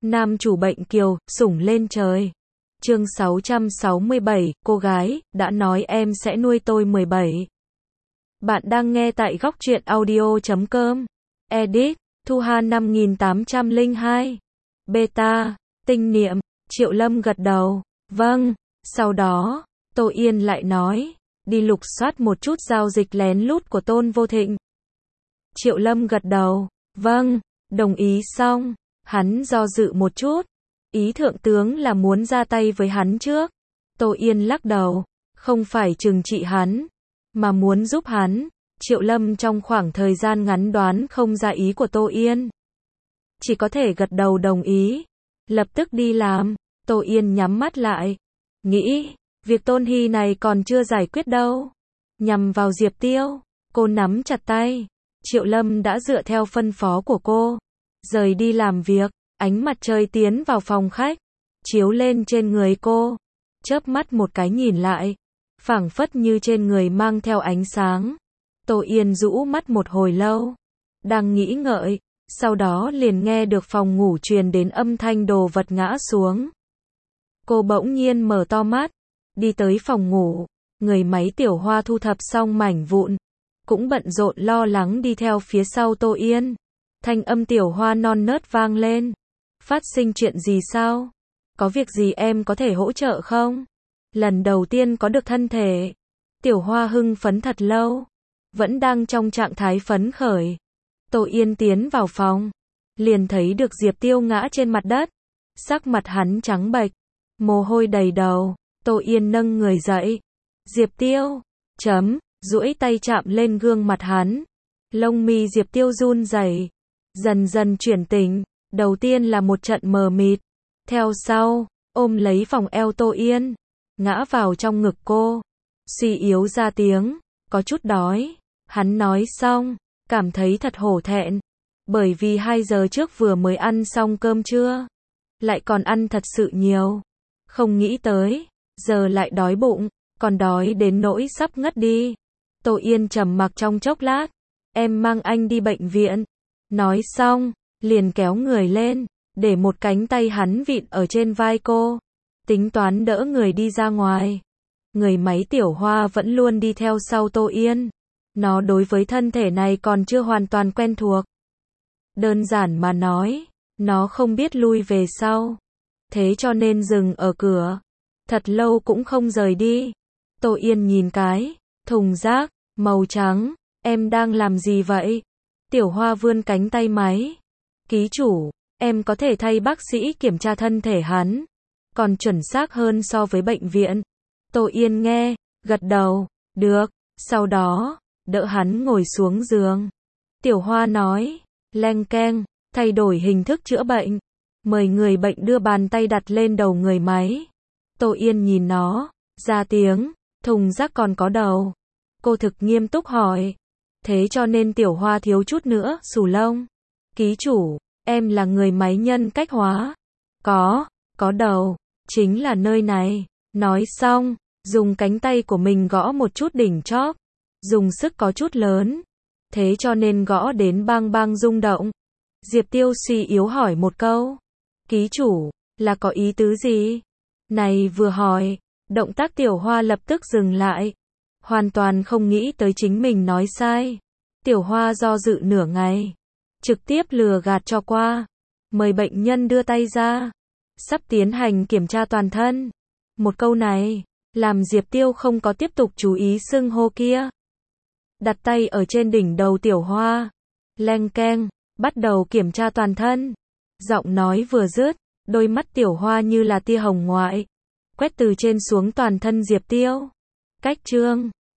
Nam chủ bệnh kiều, sủng lên trời. Chương 667, cô gái, đã nói em sẽ nuôi tôi 17. Bạn đang nghe tại góc truyện audio.com. Edit, Thu Hà 5802. Beta, tinh niệm, Triệu Lâm gật đầu. Vâng. Sau đó, Tô Yên lại nói, đi lục soát một chút giao dịch lén lút của Tôn Vô Thịnh. Triệu Lâm gật đầu. Vâng, đồng ý xong. Hắn do dự một chút. Ý thượng tướng là muốn ra tay với hắn trước. Tô Yên lắc đầu. Không phải trừng trị hắn, mà muốn giúp hắn. Triệu Lâm trong khoảng thời gian ngắn đoán không ra ý của Tô Yên. Chỉ có thể gật đầu đồng ý. Lập tức đi làm. Tô Yên nhắm mắt lại. Nghĩ, việc Tôn Hy này còn chưa giải quyết đâu. Nhằm vào Diệp Tiêu. Cô nắm chặt tay. Triệu Lâm đã dựa theo phân phó của cô. Rời đi làm việc. Ánh mặt trời tiến vào phòng khách. Chiếu lên trên người cô. Chớp mắt một cái nhìn lại. Phảng phất như trên người mang theo ánh sáng. Tô Yên rũ mắt một hồi lâu. Đang nghĩ ngợi. Sau đó liền nghe được phòng ngủ truyền đến âm thanh đồ vật ngã xuống. Cô bỗng nhiên mở to mắt. Đi tới phòng ngủ. Người máy Tiểu Hoa thu thập xong mảnh vụn. Cũng bận rộn lo lắng đi theo phía sau Tô Yên. Thanh âm Tiểu Hoa non nớt vang lên. Phát sinh chuyện gì sao? Có việc gì em có thể hỗ trợ không? Lần đầu tiên có được thân thể. Tiểu Hoa hưng phấn thật lâu. Vẫn đang trong trạng thái phấn khởi. Tô Yên tiến vào phòng. Liền thấy được Diệp Tiêu ngã trên mặt đất. Sắc mặt hắn trắng bệch. Mồ hôi đầy đầu. Tô Yên nâng người dậy. Diệp Tiêu. Duỗi tay chạm lên gương mặt hắn. Lông mi Diệp Tiêu run rẩy. Dần dần chuyển tỉnh. Đầu tiên là một trận mờ mịt. Theo sau, ôm lấy vòng eo Tô Yên. Ngã vào trong ngực cô. Suy yếu ra tiếng. Có chút đói. Hắn nói xong. Cảm thấy thật hổ thẹn. Bởi vì 2 giờ trước vừa mới ăn xong cơm trưa. Lại còn ăn thật sự nhiều. Không nghĩ tới. Giờ lại đói bụng. Còn đói đến nỗi sắp ngất đi. Tô Yên trầm mặc trong chốc lát. Em mang anh đi bệnh viện. Nói xong, liền kéo người lên. Để một cánh tay hắn vịn ở trên vai cô. Tính toán đỡ người đi ra ngoài. Người máy Tiểu Hoa vẫn luôn đi theo sau Tô Yên. Nó đối với thân thể này còn chưa hoàn toàn quen thuộc. Đơn giản mà nói, nó không biết lui về sau. Thế cho nên dừng ở cửa. Thật lâu cũng không rời đi. Tô Yên nhìn cái thùng rác màu trắng. Em đang làm gì vậy? Tiểu Hoa vươn cánh tay máy. Ký chủ, em có thể thay bác sĩ kiểm tra thân thể hắn. Còn chuẩn xác hơn so với bệnh viện. Tô Yên nghe, gật đầu. Được. Sau đó, đỡ hắn ngồi xuống giường. Tiểu Hoa nói, leng keng, thay đổi hình thức chữa bệnh. Mời người bệnh đưa bàn tay đặt lên đầu người máy. Tô Yên nhìn nó, ra tiếng, thùng rác còn có đầu. Cô thực nghiêm túc hỏi. Thế cho nên Tiểu Hoa thiếu chút nữa xù lông. Ký chủ, em là người máy nhân cách hóa. Có đầu, chính là nơi này. Nói xong, dùng cánh tay của mình gõ một chút đỉnh chóp. Dùng sức có chút lớn. Thế cho nên gõ đến bang bang rung động. Diệp Tiêu suy yếu hỏi một câu. Ký chủ, là có ý tứ gì? Này vừa hỏi, động tác Tiểu Hoa lập tức dừng lại. Hoàn toàn không nghĩ tới chính mình nói sai. Tiểu Hoa do dự nửa ngày. Trực tiếp lừa gạt cho qua. Mời bệnh nhân đưa tay ra. Sắp tiến hành kiểm tra toàn thân. Một câu này, làm Diệp Tiêu không có tiếp tục chú ý xưng hô kia. Đặt tay ở trên đỉnh đầu Tiểu Hoa. Leng keng, bắt đầu kiểm tra toàn thân. Giọng nói vừa dứt, đôi mắt Tiểu Hoa như là tia hồng ngoại. Quét từ trên xuống toàn thân Diệp Tiêu. Cách chương